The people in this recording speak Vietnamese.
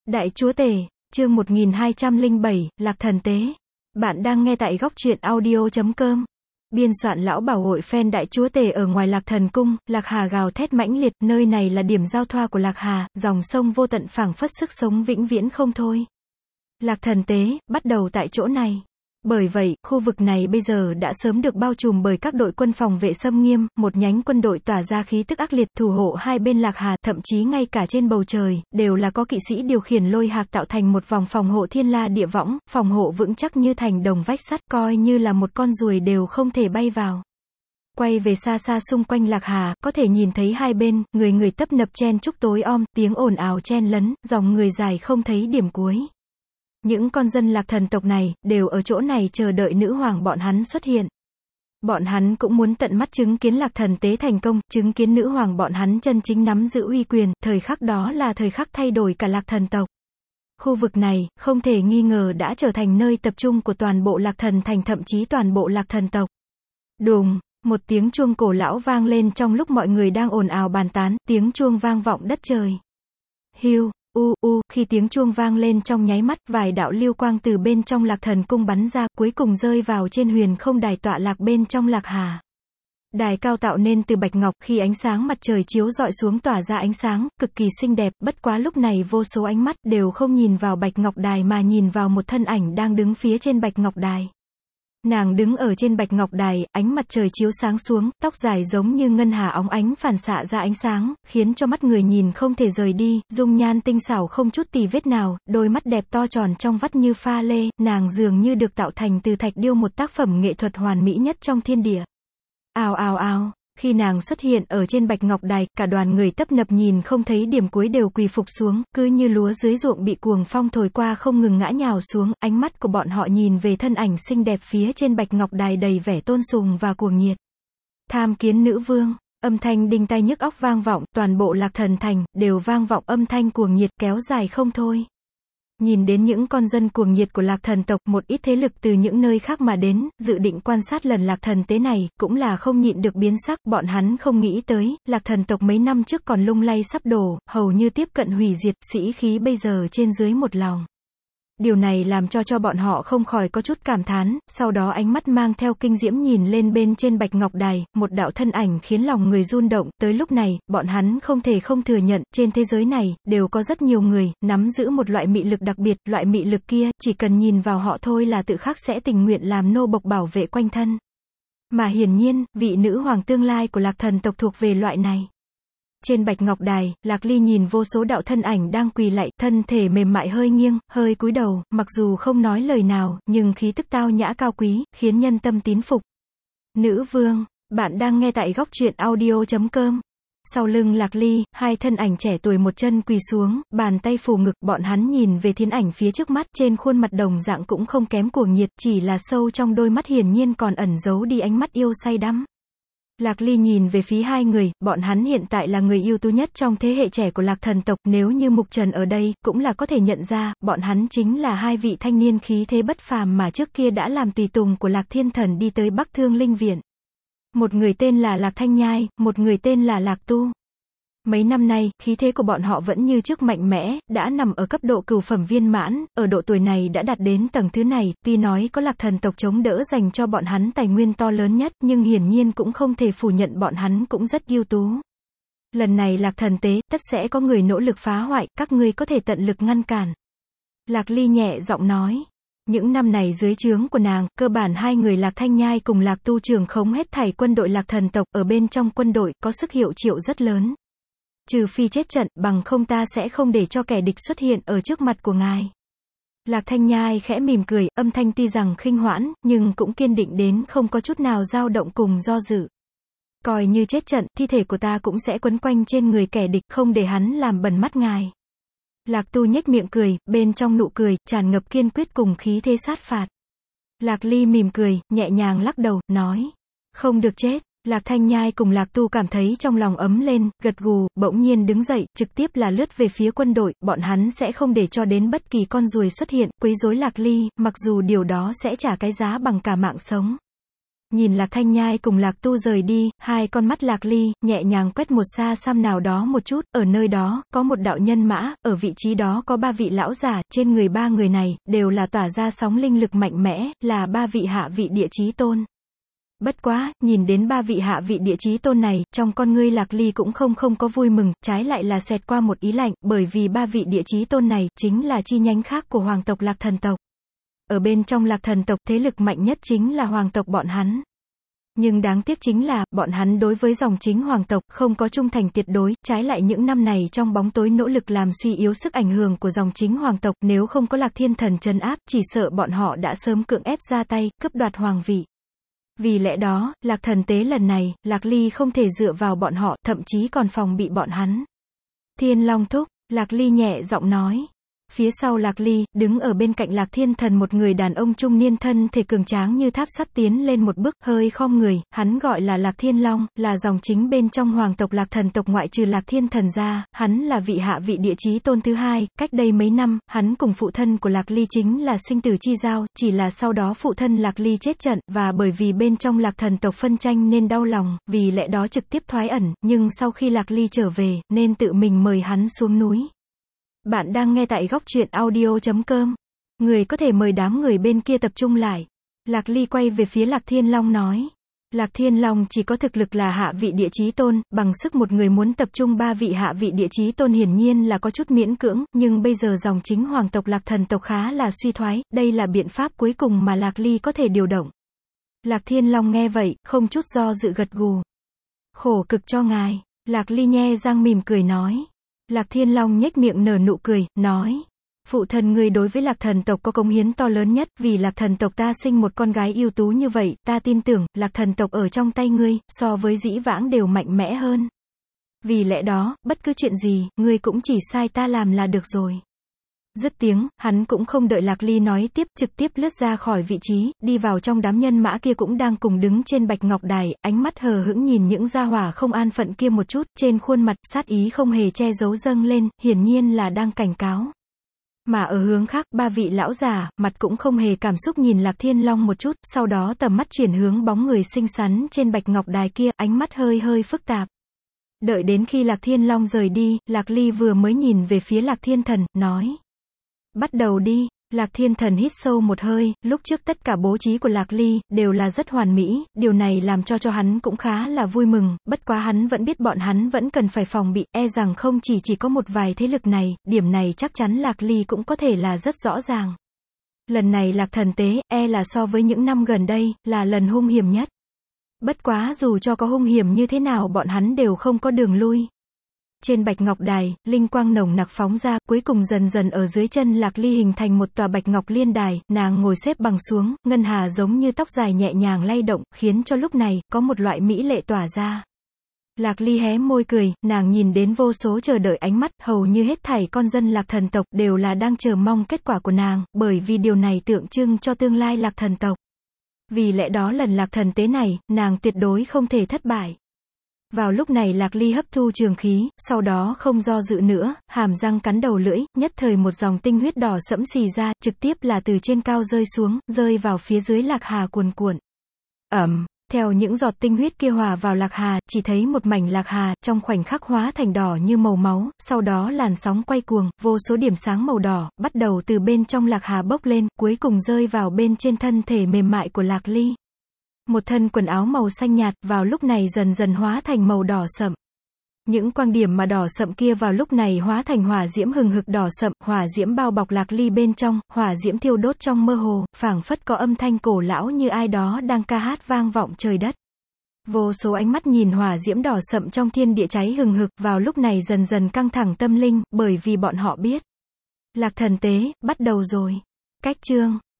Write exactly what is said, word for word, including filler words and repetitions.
Đại Chúa Tể, chương một nghìn hai trăm lẻ bảy, Lạc Thần Tế. Bạn đang nghe tại góc truyện audio chấm com. Biên soạn lão bảo hội fan Đại Chúa Tể ở ngoài Lạc Thần Cung, Lạc Hà gào thét mãnh liệt, nơi này là điểm giao thoa của Lạc Hà, dòng sông vô tận phảng phất sức sống vĩnh viễn không thôi. Lạc Thần Tế, bắt đầu tại chỗ này. Bởi vậy, khu vực này bây giờ đã sớm được bao trùm bởi các đội quân phòng vệ xâm nghiêm, một nhánh quân đội tỏa ra khí tức ác liệt, thủ hộ hai bên Lạc Hà, thậm chí ngay cả trên bầu trời, đều là có kỵ sĩ điều khiển lôi hạc tạo thành một vòng phòng hộ thiên la địa võng, phòng hộ vững chắc như thành đồng vách sắt, coi như là một con ruồi đều không thể bay vào. Quay về xa xa xung quanh Lạc Hà, có thể nhìn thấy hai bên, người người tấp nập chen chúc tối om, tiếng ồn ào chen lấn, dòng người dài không thấy điểm cuối. Những con dân Lạc Thần tộc này, đều ở chỗ này chờ đợi nữ hoàng bọn hắn xuất hiện. Bọn hắn cũng muốn tận mắt chứng kiến Lạc Thần Tế thành công, chứng kiến nữ hoàng bọn hắn chân chính nắm giữ uy quyền, thời khắc đó là thời khắc thay đổi cả Lạc Thần tộc. Khu vực này, không thể nghi ngờ đã trở thành nơi tập trung của toàn bộ Lạc Thần thành, thậm chí toàn bộ Lạc Thần tộc. Đùng, một tiếng chuông cổ lão vang lên trong lúc mọi người đang ồn ào bàn tán, tiếng chuông vang vọng đất trời. Hiu. U, u, khi tiếng chuông vang lên trong nháy mắt, vài đạo lưu quang từ bên trong Lạc Thần Cung bắn ra, cuối cùng rơi vào trên huyền không đài tọa lạc bên trong Lạc Hà. Đài cao tạo nên từ bạch ngọc, khi ánh sáng mặt trời chiếu rọi xuống tỏa ra ánh sáng, cực kỳ xinh đẹp, bất quá lúc này vô số ánh mắt, đều không nhìn vào bạch ngọc đài mà nhìn vào một thân ảnh đang đứng phía trên bạch ngọc đài. Nàng đứng ở trên bạch ngọc đài, ánh mặt trời chiếu sáng xuống, tóc dài giống như ngân hà óng ánh phản xạ ra ánh sáng, khiến cho mắt người nhìn không thể rời đi, dung nhan tinh xảo không chút tì vết nào, đôi mắt đẹp to tròn trong vắt như pha lê, nàng dường như được tạo thành từ thạch điêu, một tác phẩm nghệ thuật hoàn mỹ nhất trong thiên địa. Ào ào ào, khi nàng xuất hiện ở trên bạch ngọc đài, cả đoàn người tấp nập nhìn không thấy điểm cuối đều quỳ phục xuống, cứ như lúa dưới ruộng bị cuồng phong thổi qua không ngừng ngã nhào xuống, ánh mắt của bọn họ nhìn về thân ảnh xinh đẹp phía trên bạch ngọc đài đầy vẻ tôn sùng và cuồng nhiệt. Tham kiến nữ vương, âm thanh đinh tai nhức óc vang vọng, toàn bộ Lạc Thần thành, đều vang vọng âm thanh cuồng nhiệt kéo dài không thôi. Nhìn đến những con dân cuồng nhiệt của Lạc Thần tộc, một ít thế lực từ những nơi khác mà đến, dự định quan sát lần Lạc Thần Tế này, cũng là không nhịn được biến sắc, bọn hắn không nghĩ tới, Lạc Thần tộc mấy năm trước còn lung lay sắp đổ, hầu như tiếp cận hủy diệt, sĩ khí bây giờ trên dưới một lòng. Điều này làm cho cho bọn họ không khỏi có chút cảm thán, sau đó ánh mắt mang theo kinh diễm nhìn lên bên trên bạch ngọc đài, một đạo thân ảnh khiến lòng người run động, tới lúc này, bọn hắn không thể không thừa nhận, trên thế giới này, đều có rất nhiều người, nắm giữ một loại mị lực đặc biệt, loại mị lực kia, chỉ cần nhìn vào họ thôi là tự khắc sẽ tình nguyện làm nô bộc bảo vệ quanh thân. Mà hiển nhiên, vị nữ hoàng tương lai của Lạc Thần tộc thuộc về loại này. Trên bạch ngọc đài, Lạc Ly nhìn vô số đạo thân ảnh đang quỳ lạy, thân thể mềm mại hơi nghiêng, hơi cúi đầu, mặc dù không nói lời nào, nhưng khí tức tao nhã cao quý, khiến nhân tâm tín phục. Nữ vương, bạn đang nghe tại góc truyện audio chấm com. Sau lưng Lạc Ly, hai thân ảnh trẻ tuổi một chân quỳ xuống, bàn tay phủ ngực, bọn hắn nhìn về thiên ảnh phía trước mắt, trên khuôn mặt đồng dạng cũng không kém cuồng nhiệt, chỉ là sâu trong đôi mắt hiển nhiên còn ẩn giấu đi ánh mắt yêu say đắm. Lạc Ly nhìn về phía hai người, bọn hắn hiện tại là người ưu tú nhất trong thế hệ trẻ của Lạc Thần tộc, nếu như Mục Trần ở đây, cũng là có thể nhận ra, bọn hắn chính là hai vị thanh niên khí thế bất phàm mà trước kia đã làm tùy tùng của Lạc Thiên Thần đi tới Bắc Thương Linh Viện. Một người tên là Lạc Thanh Nhai, một người tên là Lạc Tu. Mấy năm nay, khí thế của bọn họ vẫn như trước mạnh mẽ, đã nằm ở cấp độ cửu phẩm viên mãn, ở độ tuổi này đã đạt đến tầng thứ này, tuy nói có Lạc Thần tộc chống đỡ dành cho bọn hắn tài nguyên to lớn nhất, nhưng hiển nhiên cũng không thể phủ nhận bọn hắn cũng rất ưu tú. Lần này Lạc Thần Tế, tất sẽ có người nỗ lực phá hoại, các ngươi có thể tận lực ngăn cản. Lạc Ly nhẹ giọng nói. Những năm này dưới trướng của nàng, cơ bản hai người Lạc Thanh Nhai cùng Lạc Tu trưởng khống hết thảy quân đội Lạc Thần tộc, ở bên trong quân đội, có sức hiệu triệu rất lớn. Trừ phi chết trận, bằng không ta sẽ không để cho kẻ địch xuất hiện ở trước mặt của ngài. Lạc Thanh Nhai khẽ mỉm cười, âm thanh tuy rằng khinh hoãn, nhưng cũng kiên định đến không có chút nào dao động cùng do dự. Coi như chết trận, thi thể của ta cũng sẽ quấn quanh trên người kẻ địch, không để hắn làm bẩn mắt ngài. Lạc Tu nhếch miệng cười, bên trong nụ cười, tràn ngập kiên quyết cùng khí thế sát phạt. Lạc Ly mỉm cười, nhẹ nhàng lắc đầu, nói. Không được chết. Lạc Thanh Nhai cùng Lạc Tu cảm thấy trong lòng ấm lên, gật gù, bỗng nhiên đứng dậy, trực tiếp là lướt về phía quân đội, bọn hắn sẽ không để cho đến bất kỳ con ruồi xuất hiện, quấy rối Lạc Ly, mặc dù điều đó sẽ trả cái giá bằng cả mạng sống. Nhìn Lạc Thanh Nhai cùng Lạc Tu rời đi, hai con mắt Lạc Ly, nhẹ nhàng quét một xa xăm nào đó một chút, ở nơi đó, có một đạo nhân mã, ở vị trí đó có ba vị lão giả, trên người ba người này, đều là tỏa ra sóng linh lực mạnh mẽ, là ba vị hạ vị địa chí tôn. Bất quá, nhìn đến ba vị hạ vị địa chí tôn này, trong con ngươi Lạc Ly cũng không không có vui mừng, trái lại là xẹt qua một ý lạnh, bởi vì ba vị địa chí tôn này, chính là chi nhánh khác của hoàng tộc Lạc Thần tộc. Ở bên trong Lạc Thần tộc, thế lực mạnh nhất chính là hoàng tộc bọn hắn. Nhưng đáng tiếc chính là, bọn hắn đối với dòng chính hoàng tộc, không có trung thành tuyệt đối, trái lại những năm này trong bóng tối nỗ lực làm suy yếu sức ảnh hưởng của dòng chính hoàng tộc, nếu không có Lạc Thiên Thần trấn áp, chỉ sợ bọn họ đã sớm cưỡng ép ra tay, cướp đoạt hoàng vị. Vì lẽ đó, Lạc Thần tế lần này, Lạc Ly không thể dựa vào bọn họ, thậm chí còn phòng bị bọn hắn. Thiên Long thúc, Lạc Ly nhẹ giọng nói. Phía sau Lạc Ly, đứng ở bên cạnh Lạc Thiên Thần một người đàn ông trung niên thân thể cường tráng như tháp sắt tiến lên một bước, hơi khom người, hắn gọi là Lạc Thiên Long, là dòng chính bên trong hoàng tộc Lạc Thần tộc ngoại trừ Lạc Thiên Thần ra, hắn là vị hạ vị địa chí tôn thứ hai, cách đây mấy năm, hắn cùng phụ thân của Lạc Ly chính là sinh tử chi giao, chỉ là sau đó phụ thân Lạc Ly chết trận, và bởi vì bên trong Lạc Thần tộc phân tranh nên đau lòng, vì lẽ đó trực tiếp thoái ẩn, nhưng sau khi Lạc Ly trở về, nên tự mình mời hắn xuống núi. Bạn đang nghe tại góc truyện audio chấm com. Người có thể mời đám người bên kia tập trung lại. Lạc Ly quay về phía Lạc Thiên Long nói. Lạc Thiên Long chỉ có thực lực là hạ vị địa chí tôn, bằng sức một người muốn tập trung ba vị hạ vị địa chí tôn hiển nhiên là có chút miễn cưỡng, nhưng bây giờ dòng chính hoàng tộc Lạc Thần tộc khá là suy thoái, đây là biện pháp cuối cùng mà Lạc Ly có thể điều động. Lạc Thiên Long nghe vậy, không chút do dự gật gù. Khổ cực cho ngài, Lạc Ly nhe răng mỉm cười nói. Lạc Thiên Long nhếch miệng nở nụ cười, nói. Phụ thân ngươi đối với Lạc Thần tộc có cống hiến to lớn nhất, vì Lạc Thần tộc ta sinh một con gái ưu tú như vậy, ta tin tưởng, Lạc Thần tộc ở trong tay ngươi, so với dĩ vãng đều mạnh mẽ hơn. Vì lẽ đó, bất cứ chuyện gì, ngươi cũng chỉ sai ta làm là được rồi. Dứt tiếng, hắn cũng không đợi Lạc Ly nói tiếp, trực tiếp lướt ra khỏi vị trí, đi vào trong đám nhân mã kia cũng đang cùng đứng trên bạch ngọc đài, ánh mắt hờ hững nhìn những gia hỏa không an phận kia một chút, trên khuôn mặt, sát ý không hề che giấu dâng lên, hiển nhiên là đang cảnh cáo. Mà ở hướng khác, ba vị lão già, mặt cũng không hề cảm xúc nhìn Lạc Thiên Long một chút, sau đó tầm mắt chuyển hướng bóng người xinh xắn trên bạch ngọc đài kia, ánh mắt hơi hơi phức tạp. Đợi đến khi Lạc Thiên Long rời đi, Lạc Ly vừa mới nhìn về phía Lạc Thiên Thần, nói. Bắt đầu đi, Lạc Thiên Thần hít sâu một hơi, lúc trước tất cả bố trí của Lạc Ly, đều là rất hoàn mỹ, điều này làm cho cho hắn cũng khá là vui mừng, bất quá hắn vẫn biết bọn hắn vẫn cần phải phòng bị, e rằng không chỉ chỉ có một vài thế lực này, điểm này chắc chắn Lạc Ly cũng có thể là rất rõ ràng. Lần này Lạc Thần tế, e là so với những năm gần đây, là lần hung hiểm nhất. Bất quá dù cho có hung hiểm như thế nào bọn hắn đều không có đường lui. Trên bạch ngọc đài, linh quang nồng nặc phóng ra, cuối cùng dần dần ở dưới chân Lạc Ly hình thành một tòa bạch ngọc liên đài, nàng ngồi xếp bằng xuống, ngân hà giống như tóc dài nhẹ nhàng lay động, khiến cho lúc này, có một loại mỹ lệ tỏa ra. Lạc Ly hé môi cười, nàng nhìn đến vô số chờ đợi ánh mắt, hầu như hết thảy con dân Lạc Thần tộc, đều là đang chờ mong kết quả của nàng, bởi vì điều này tượng trưng cho tương lai Lạc Thần tộc. Vì lẽ đó lần Lạc Thần tế này, nàng tuyệt đối không thể thất bại. Vào lúc này Lạc Ly hấp thu trường khí, sau đó không do dự nữa, hàm răng cắn đầu lưỡi, nhất thời một dòng tinh huyết đỏ sẫm xì ra, trực tiếp là từ trên cao rơi xuống, rơi vào phía dưới Lạc Hà cuồn cuộn. Ẩm, theo những giọt tinh huyết kia hòa vào Lạc Hà, chỉ thấy một mảnh Lạc Hà, trong khoảnh khắc hóa thành đỏ như màu máu, sau đó làn sóng quay cuồng, vô số điểm sáng màu đỏ, bắt đầu từ bên trong Lạc Hà bốc lên, cuối cùng rơi vào bên trên thân thể mềm mại của Lạc Ly. Một thân quần áo màu xanh nhạt, vào lúc này dần dần hóa thành màu đỏ sậm. Những quang điểm mà đỏ sậm kia vào lúc này hóa thành hỏa diễm hừng hực đỏ sậm, hỏa diễm bao bọc Lạc Ly bên trong, hỏa diễm thiêu đốt trong mơ hồ, phảng phất có âm thanh cổ lão như ai đó đang ca hát vang vọng trời đất. Vô số ánh mắt nhìn hỏa diễm đỏ sậm trong thiên địa cháy hừng hực, vào lúc này dần dần căng thẳng tâm linh, bởi vì bọn họ biết. Lạc Thần tế, bắt đầu rồi. Cách chương.